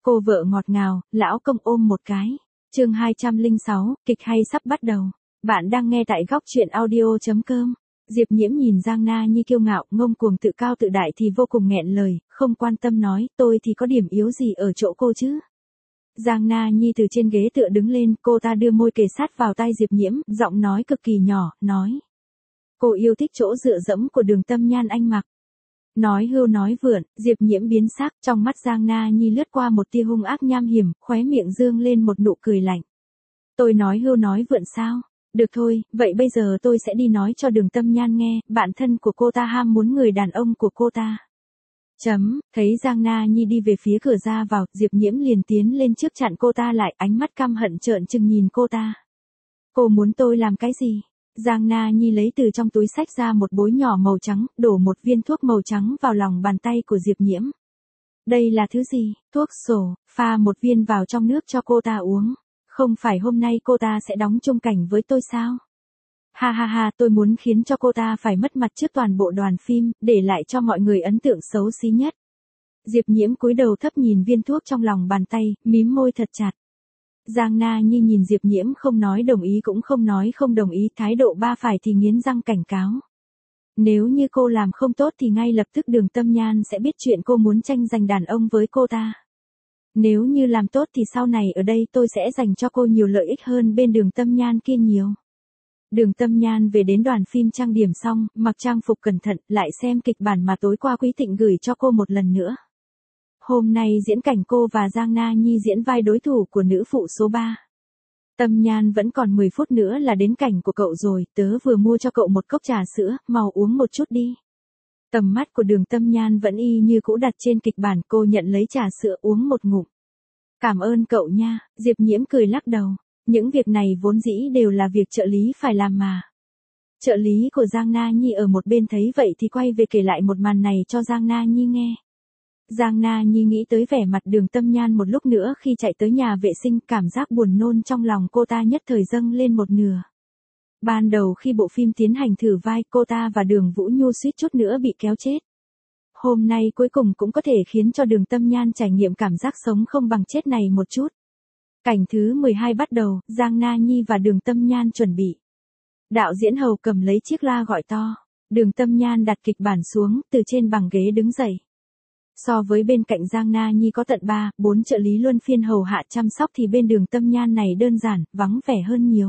Cô vợ ngọt ngào, lão công ôm một cái. Chương 206, kịch hay sắp bắt đầu. Bạn đang nghe tại góc truyện audio.com. Diệp Nhiễm nhìn Giang Na Nhi kiêu ngạo, ngông cuồng tự cao tự đại thì vô cùng nghẹn lời, không quan tâm nói, tôi thì có điểm yếu gì ở chỗ cô chứ. Giang Na Nhi từ trên ghế tựa đứng lên, cô ta đưa môi kề sát vào tai Diệp Nhiễm, giọng nói cực kỳ nhỏ, nói. Cô yêu thích chỗ dựa dẫm của Đường Tâm Nhan anh mặc. Nói hưu nói vượn, Diệp Nhiễm biến sắc, trong mắt Giang Na Nhi lướt qua một tia hung ác nham hiểm, khóe miệng dương lên một nụ cười lạnh. Tôi nói hưu nói vượn sao? Được thôi, vậy bây giờ tôi sẽ đi nói cho Đường Tâm Nhan nghe, bạn thân của cô ta ham muốn người đàn ông của cô ta. Thấy Giang Na Nhi đi về phía cửa ra vào, Diệp Nhiễm liền tiến lên trước chặn cô ta lại, ánh mắt căm hận trợn trừng nhìn cô ta. Cô muốn tôi làm cái gì? Giang Na Nhi lấy từ trong túi xách ra một bối nhỏ màu trắng, đổ một viên thuốc màu trắng vào lòng bàn tay của Diệp Nhiễm. Đây là thứ gì? Thuốc sổ, pha một viên vào trong nước cho cô ta uống. Không phải hôm nay cô ta sẽ đóng chung cảnh với tôi sao? Ha ha ha, tôi muốn khiến cho cô ta phải mất mặt trước toàn bộ đoàn phim, để lại cho mọi người ấn tượng xấu xí nhất. Diệp Nhiễm cúi đầu thấp nhìn viên thuốc trong lòng bàn tay, mím môi thật chặt. Giang Na Nhi nhìn Diệp Nhiễm không nói đồng ý cũng không nói không đồng ý, thái độ ba phải thì nghiến răng cảnh cáo. Nếu như cô làm không tốt thì ngay lập tức Đường Tâm Nhan sẽ biết chuyện cô muốn tranh giành đàn ông với cô ta. Nếu như làm tốt thì sau này ở đây tôi sẽ dành cho cô nhiều lợi ích hơn bên Đường Tâm Nhan kia nhiều. Đường Tâm Nhan về đến đoàn phim trang điểm xong, mặc trang phục cẩn thận, lại xem kịch bản mà tối qua Quý Tịnh gửi cho cô một lần nữa. Hôm nay diễn cảnh cô và Giang Na Nhi diễn vai đối thủ của nữ phụ số 3. Tâm Nhan vẫn còn 10 phút nữa là đến cảnh của cậu rồi, tớ vừa mua cho cậu một cốc trà sữa, mau uống một chút đi. Tầm mắt của Đường Tâm Nhan vẫn y như cũ đặt trên kịch bản, cô nhận lấy trà sữa uống một ngụm. Cảm ơn cậu nha, Diệp Nhiễm cười lắc đầu. Những việc này vốn dĩ đều là việc trợ lý phải làm mà. Trợ lý của Giang Na Nhi ở một bên thấy vậy thì quay về kể lại một màn này cho Giang Na Nhi nghe. Giang Na Nhi nghĩ tới vẻ mặt Đường Tâm Nhan một lúc nữa khi chạy tới nhà vệ sinh, cảm giác buồn nôn trong lòng cô ta nhất thời dâng lên một nửa. Ban đầu khi bộ phim tiến hành thử vai, cô ta và Đường Vũ Nhu suýt chút nữa bị kéo chết. Hôm nay cuối cùng cũng có thể khiến cho Đường Tâm Nhan trải nghiệm cảm giác sống không bằng chết này một chút. Cảnh thứ 12 bắt đầu, Giang Na Nhi và Đường Tâm Nhan chuẩn bị. Đạo diễn Hầu cầm lấy chiếc loa gọi to. Đường Tâm Nhan đặt kịch bản xuống, từ trên bằng ghế đứng dậy. So với bên cạnh Giang Na Nhi có tận 3, 4 trợ lý luân phiên hầu hạ chăm sóc thì bên Đường Tâm Nhan này đơn giản, vắng vẻ hơn nhiều.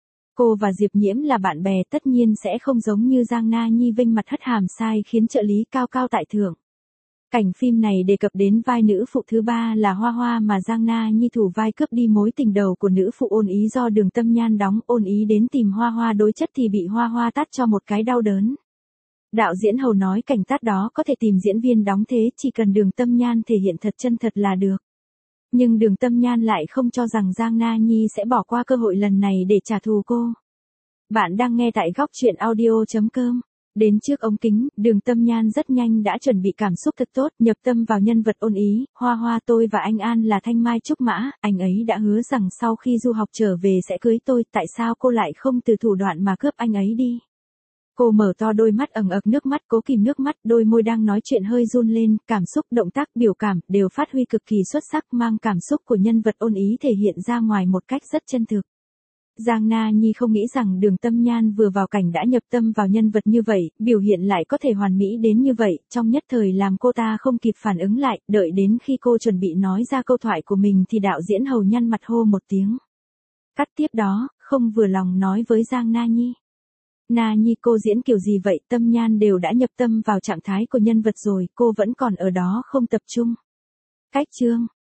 Cô và Diệp Nhiễm là bạn bè tất nhiên sẽ không giống như Giang Na Nhi vênh mặt hất hàm sai khiến trợ lý cao cao tại thượng. Cảnh phim này đề cập đến vai nữ phụ thứ 3 là Hoa Hoa mà Giang Na Nhi thủ vai cướp đi mối tình đầu của nữ phụ Ôn Ý do Đường Tâm Nhan đóng. Ôn Ý đến tìm Hoa Hoa đối chất thì bị Hoa Hoa tát cho một cái đau đớn. Đạo diễn Hầu nói cảnh tát đó có thể tìm diễn viên đóng thế, chỉ cần Đường Tâm Nhan thể hiện thật chân thật là được. Nhưng Đường Tâm Nhan lại không cho rằng Giang Na Nhi sẽ bỏ qua cơ hội lần này để trả thù cô. Bạn đang nghe tại góc truyện audio.com. Đến trước ống kính, Đường Tâm Nhan rất nhanh đã chuẩn bị cảm xúc thật tốt, nhập tâm vào nhân vật Ôn Ý. Hoa Hoa, tôi và anh An là thanh mai trúc mã, anh ấy đã hứa rằng sau khi du học trở về sẽ cưới tôi, tại sao cô lại không từ thủ đoạn mà cướp anh ấy đi? Cô mở to đôi mắt ẩn ực nước mắt, cố kìm nước mắt, đôi môi đang nói chuyện hơi run lên, cảm xúc, động tác, biểu cảm đều phát huy cực kỳ xuất sắc, mang cảm xúc của nhân vật Ôn Ý thể hiện ra ngoài một cách rất chân thực. Giang Na Nhi không nghĩ rằng Đường Tâm Nhan vừa vào cảnh đã nhập tâm vào nhân vật như vậy, biểu hiện lại có thể hoàn mỹ đến như vậy, trong nhất thời làm cô ta không kịp phản ứng lại, đợi đến khi cô chuẩn bị nói ra câu thoại của mình thì đạo diễn Hầu nhăn mặt hô một tiếng. Cắt tiếp đó, không vừa lòng nói với Giang Na Nhi. Na Nhi, cô diễn kiểu gì vậy? Tâm Nhan đều đã nhập tâm vào trạng thái của nhân vật rồi, cô vẫn còn ở đó không tập trung. Cách chương.